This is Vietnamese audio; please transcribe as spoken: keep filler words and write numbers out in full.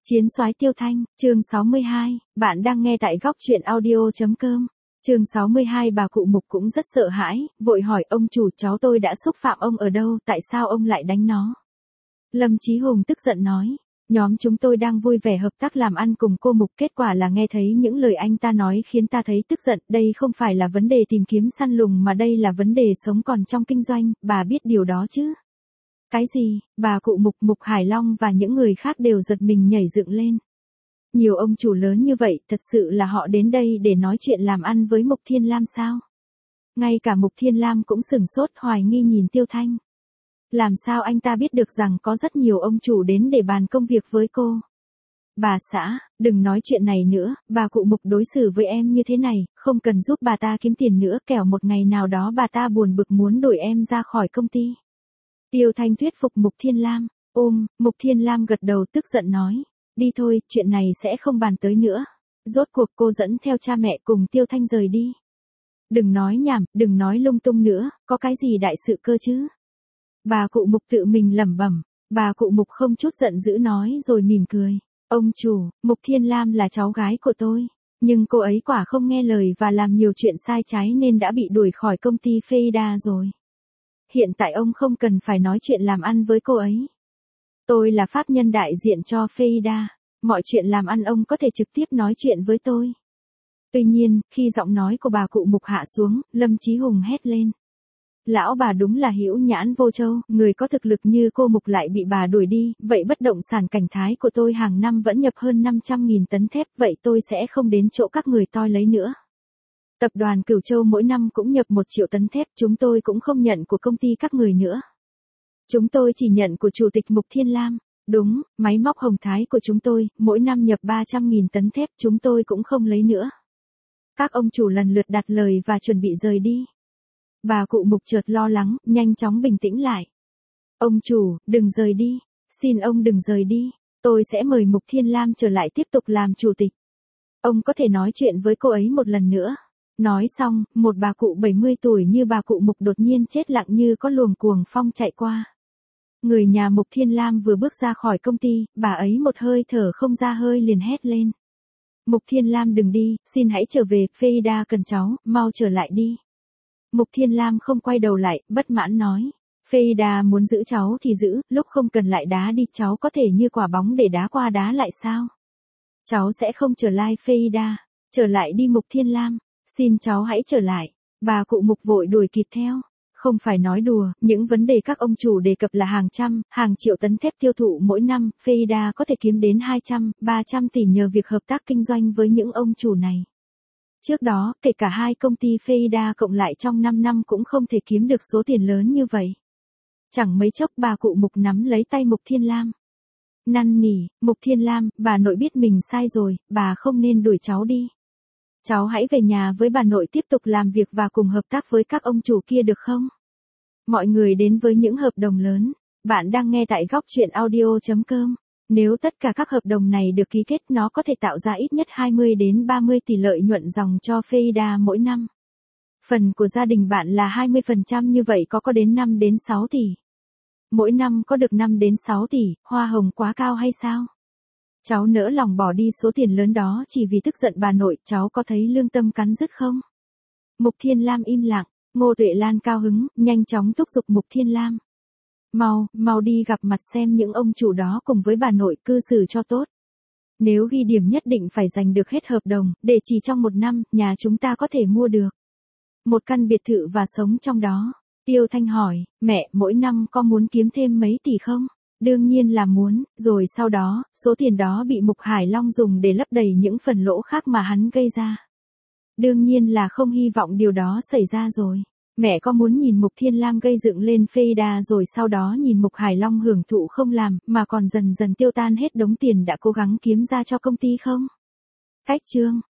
Chiến soái Tiêu Thanh, chương sáu mươi hai, bạn đang nghe tại góc truyện audio.com. Chương sáu mươi hai. Bà cụ Mục cũng rất sợ hãi, vội hỏi ông chủ, cháu tôi đã xúc phạm ông ở đâu, tại sao ông lại đánh nó? Lâm Chí Hùng tức giận nói, nhóm chúng tôi đang vui vẻ hợp tác làm ăn cùng cô Mục, kết quả là nghe thấy những lời anh ta nói khiến ta thấy tức giận, đây không phải là vấn đề tìm kiếm săn lùng mà đây là vấn đề sống còn trong kinh doanh, bà biết điều đó chứ? Cái gì? Bà cụ Mục, Mục Hải Long và những người khác đều giật mình nhảy dựng lên. Nhiều ông chủ lớn như vậy, thật sự là họ đến đây để nói chuyện làm ăn với Mục Thiên Lam sao? Ngay cả Mục Thiên Lam cũng sửng sốt hoài nghi nhìn Tiêu Thanh. Làm sao anh ta biết được rằng có rất nhiều ông chủ đến để bàn công việc với cô? Bà xã, đừng nói chuyện này nữa, bà cụ Mục đối xử với em như thế này, không cần giúp bà ta kiếm tiền nữa, kẻo một ngày nào đó bà ta buồn bực muốn đuổi em ra khỏi công ty. Tiêu Thanh thuyết phục Mục Thiên Lam. Ôm, Mục Thiên Lam gật đầu tức giận nói. Đi thôi, chuyện này sẽ không bàn tới nữa. Rốt cuộc cô dẫn theo cha mẹ cùng Tiêu Thanh rời đi. Đừng nói nhảm, đừng nói lung tung nữa, có cái gì đại sự cơ chứ? Bà cụ Mục tự mình lẩm bẩm. Bà cụ Mục không chút giận dữ nói rồi mỉm cười. Ông chủ, Mục Thiên Lam là cháu gái của tôi. Nhưng cô ấy quả không nghe lời và làm nhiều chuyện sai trái nên đã bị đuổi khỏi công ty Feida rồi. Hiện tại ông không cần phải nói chuyện làm ăn với cô ấy. Tôi là pháp nhân đại diện cho Feida. Mọi chuyện làm ăn ông có thể trực tiếp nói chuyện với tôi. Tuy nhiên, khi giọng nói của bà cụ Mục hạ xuống, Lâm Chí Hùng hét lên. Lão bà đúng là hữu nhãn vô châu, người có thực lực như cô Mục lại bị bà đuổi đi, vậy bất động sản Cảnh Thái của tôi hàng năm vẫn nhập hơn năm trăm nghìn tấn thép, vậy tôi sẽ không đến chỗ các người toi lấy nữa. Tập đoàn Cửu Châu mỗi năm cũng nhập một triệu tấn thép, chúng tôi cũng không nhận của công ty các người nữa. Chúng tôi chỉ nhận của Chủ tịch Mục Thiên Lam. Đúng, máy móc Hồng Thái của chúng tôi, mỗi năm nhập ba trăm nghìn tấn thép, chúng tôi cũng không lấy nữa. Các ông chủ lần lượt đặt lời và chuẩn bị rời đi. Bà cụ Mục chợt lo lắng, nhanh chóng bình tĩnh lại. Ông chủ, đừng rời đi. Xin ông đừng rời đi. Tôi sẽ mời Mục Thiên Lam trở lại tiếp tục làm chủ tịch. Ông có thể nói chuyện với cô ấy một lần nữa. Nói xong, một bà cụ bảy mươi tuổi như bà cụ Mục đột nhiên chết lặng như có luồng cuồng phong chạy qua. Người nhà Mục Thiên Lam vừa bước ra khỏi công ty, bà ấy một hơi thở không ra hơi liền hét lên. Mục Thiên Lam đừng đi, xin hãy trở về, Feida cần cháu, mau trở lại đi. Mục Thiên Lam không quay đầu lại, bất mãn nói. Feida muốn giữ cháu thì giữ, lúc không cần lại đá đi, cháu có thể như quả bóng để đá qua đá lại sao? Cháu sẽ không trở lại Feida, trở lại đi Mục Thiên Lam. Xin cháu hãy trở lại. Bà cụ Mục vội đuổi kịp theo. Không phải nói đùa, những vấn đề các ông chủ đề cập là hàng trăm, hàng triệu tấn thép tiêu thụ mỗi năm, Feida có thể kiếm đến hai trăm, ba trăm tỷ nhờ việc hợp tác kinh doanh với những ông chủ này. Trước đó, kể cả hai công ty Feida cộng lại trong năm năm cũng không thể kiếm được số tiền lớn như vậy. Chẳng mấy chốc bà cụ Mục nắm lấy tay Mục Thiên Lam. Năn nỉ, Mục Thiên Lam, bà nội biết mình sai rồi, bà không nên đuổi cháu đi. Cháu hãy về nhà với bà nội tiếp tục làm việc và cùng hợp tác với các ông chủ kia được không? Mọi người đến với những hợp đồng lớn. Bạn đang nghe tại góc truyện audio.com. Nếu tất cả các hợp đồng này được ký kết nó có thể tạo ra ít nhất hai mươi đến ba mươi tỷ lợi nhuận dòng cho Feida mỗi năm. Phần của gia đình bạn là hai mươi phần trăm như vậy có có đến năm đến sáu tỷ. Mỗi năm có được năm đến sáu tỷ, hoa hồng quá cao hay sao? Cháu nỡ lòng bỏ đi số tiền lớn đó chỉ vì tức giận bà nội, cháu có thấy lương tâm cắn rứt không? Mục Thiên Lam im lặng, Ngô Tuệ Lan cao hứng, nhanh chóng thúc giục Mục Thiên Lam. Mau, mau đi gặp mặt xem những ông chủ đó cùng với bà nội cư xử cho tốt. Nếu ghi điểm nhất định phải giành được hết hợp đồng, để chỉ trong một năm, nhà chúng ta có thể mua được một căn biệt thự và sống trong đó. Tiêu Thanh hỏi, mẹ, mỗi năm có muốn kiếm thêm mấy tỷ không? Đương nhiên là muốn, rồi sau đó, số tiền đó bị Mục Hải Long dùng để lấp đầy những phần lỗ khác mà hắn gây ra. Đương nhiên là không hy vọng điều đó xảy ra rồi. Mẹ có muốn nhìn Mục Thiên Lam gây dựng lên Feida rồi sau đó nhìn Mục Hải Long hưởng thụ không làm, mà còn dần dần tiêu tan hết đống tiền đã cố gắng kiếm ra cho công ty không? Cách chương